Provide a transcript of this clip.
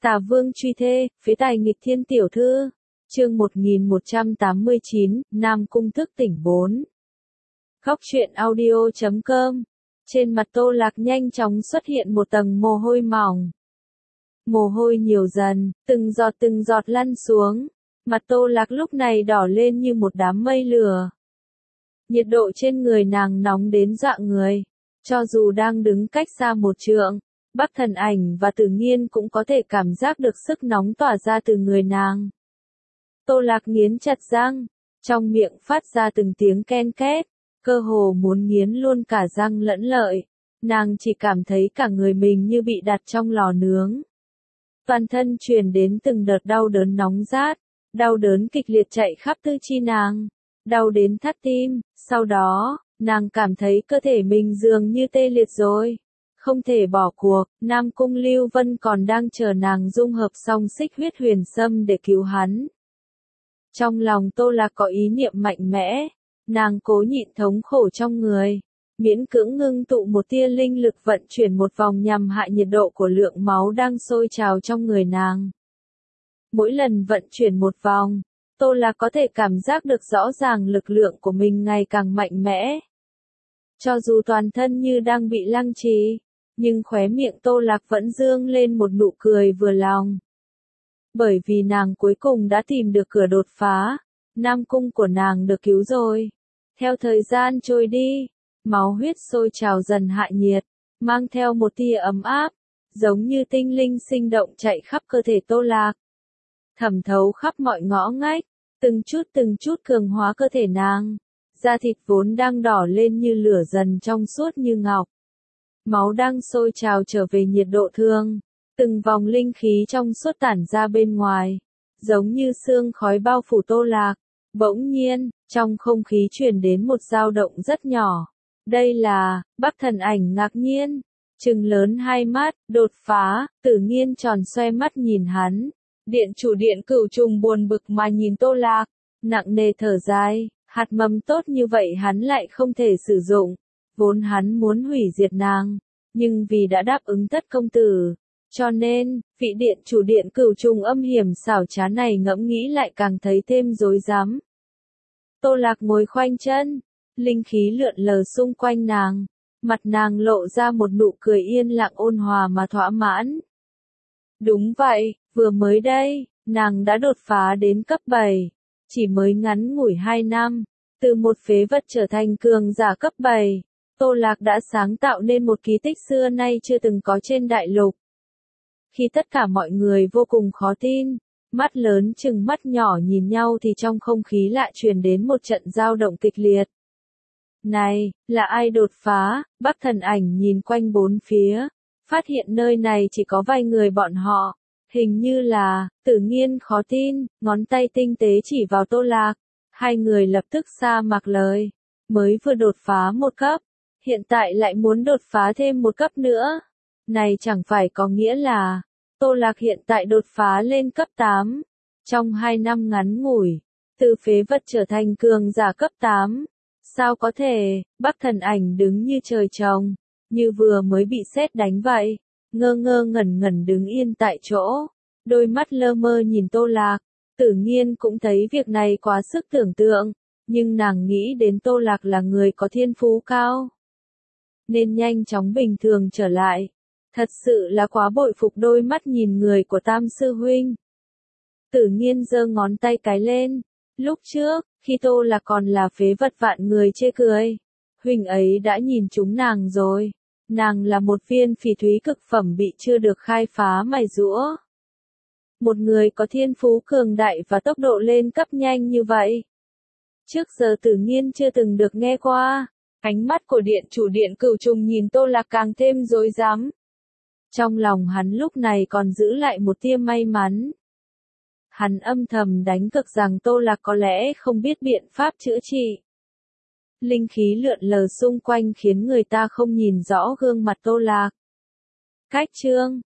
Tà Vương truy thê, phế tài nghịch thiên tiểu thư. Chương 1189, Nam Cung thức tỉnh 4. Góc truyện audio.com. Trên mặt Tô Lạc nhanh chóng xuất hiện một tầng mồ hôi mỏng. Mồ hôi nhiều dần, từng giọt lăn xuống. Mặt Tô Lạc lúc này đỏ lên như một đám mây lửa. Nhiệt độ trên người nàng nóng đến dọa người. Cho dù đang đứng cách xa một trượng, Bắc Thần Ảnh và Tử Nghiên cũng có thể cảm giác được sức nóng tỏa ra từ người nàng. Tô Lạc nghiến chặt răng, trong miệng phát ra từng tiếng ken két, cơ hồ muốn nghiến luôn cả răng lẫn lợi. Nàng chỉ cảm thấy cả người mình như bị đặt trong lò nướng. Toàn thân truyền đến từng đợt đau đớn nóng rát, đau đớn kịch liệt chạy khắp tứ chi nàng, đau đến thắt tim, sau đó, nàng cảm thấy cơ thể mình dường như tê liệt rồi. Không thể bỏ cuộc, Nam Cung Lưu Vân còn đang chờ nàng dung hợp xong xích huyết huyền sâm để cứu hắn. Trong lòng Tô Lạc có ý niệm mạnh mẽ, nàng cố nhịn thống khổ trong người, miễn cưỡng ngưng tụ một tia linh lực vận chuyển một vòng nhằm hạ nhiệt độ của lượng máu đang sôi trào trong người nàng. Mỗi lần vận chuyển một vòng, Tô Lạc có thể cảm giác được rõ ràng lực lượng của mình ngày càng mạnh mẽ. Cho dù toàn thân như đang bị lăng trì, nhưng khóe miệng Tô Lạc vẫn dương lên một nụ cười vừa lòng. Bởi vì nàng cuối cùng đã tìm được cửa đột phá, Nam Cung của nàng được cứu rồi. Theo thời gian trôi đi, máu huyết sôi trào dần hạ nhiệt, mang theo một tia ấm áp, giống như tinh linh sinh động chạy khắp cơ thể Tô Lạc. Thẩm thấu khắp mọi ngõ ngách, từng chút cường hóa cơ thể nàng. Da thịt vốn đang đỏ lên như lửa dần trong suốt như ngọc. Máu đang sôi trào trở về nhiệt độ thường. Từng vòng linh khí trong suốt tản ra bên ngoài. Giống như sương khói bao phủ Tô Lạc. Bỗng nhiên, trong không khí truyền đến một dao động rất nhỏ. Đây là, Bắc Thần Ảnh ngạc nhiên. Trừng lớn hai mắt, đột phá, Tử Nghiên tròn xoe mắt nhìn hắn. Điện chủ Điện Cửu Trùng buồn bực mà nhìn Tô Lạc. Nặng nề thở dài. Hạt mầm tốt như vậy hắn lại không thể sử dụng, vốn hắn muốn hủy diệt nàng, nhưng vì đã đáp ứng Thất công tử, cho nên, vị điện chủ Điện Cửu Trùng âm hiểm xảo trá này ngẫm nghĩ lại càng thấy thêm rối rắm. Tô Lạc ngồi khoanh chân, linh khí lượn lờ xung quanh nàng, mặt nàng lộ ra một nụ cười yên lặng ôn hòa mà thỏa mãn. Đúng vậy, vừa mới đây, nàng đã đột phá đến cấp 7. Chỉ mới ngắn ngủi 2 năm, từ một phế vật trở thành cường giả cấp 7, Tô Lạc đã sáng tạo nên một kỳ tích xưa nay chưa từng có trên đại lục. Khi tất cả mọi người vô cùng khó tin, mắt lớn chừng mắt nhỏ nhìn nhau thì trong không khí lại truyền đến một trận dao động kịch liệt. Này, là ai đột phá? Bắc Thần Ảnh nhìn quanh bốn phía, phát hiện nơi này chỉ có vài người bọn họ. Hình như là, Tử Nghiên khó tin, ngón tay tinh tế chỉ vào Tô Lạc. Hai người lập tức sa mạc lời. Mới vừa đột phá một cấp, hiện tại lại muốn đột phá thêm một cấp nữa. Này chẳng phải có nghĩa là, Tô Lạc hiện tại đột phá lên cấp 8. Trong 2 năm ngắn ngủi, từ phế vật trở thành cường giả cấp 8. Sao có thể, Bắc Thần Ảnh đứng như trời trồng, như vừa mới bị sét đánh vậy. Ngơ ngẩn đứng yên tại chỗ, đôi mắt lơ mơ nhìn Tô Lạc. Tử Nghiên cũng thấy việc này quá sức tưởng tượng, nhưng nàng nghĩ đến Tô Lạc là người có thiên phú cao, nên nhanh chóng bình thường trở lại. Thật sự là quá bội phục đôi mắt nhìn người của Tam sư huynh. Tử Nghiên giơ ngón tay cái lên, lúc trước, khi Tô Lạc còn là phế vật vạn người chê cười, huynh ấy đã nhìn chúng nàng rồi. Nàng là một viên phỉ thúy cực phẩm bị chưa được khai phá mài giũa. Một người có thiên phú cường đại và tốc độ lên cấp nhanh như vậy. Trước giờ Tử Nghiên chưa từng được nghe qua. Ánh mắt của điện chủ Điện Cửu Trùng nhìn Tô Lạc càng thêm rối rắm. Trong lòng hắn lúc này còn giữ lại một tia may mắn. Hắn âm thầm đánh cược rằng Tô Lạc có lẽ không biết biện pháp chữa trị. Linh khí lượn lờ xung quanh khiến người ta không nhìn rõ gương mặt Tô Lạc. Cách chương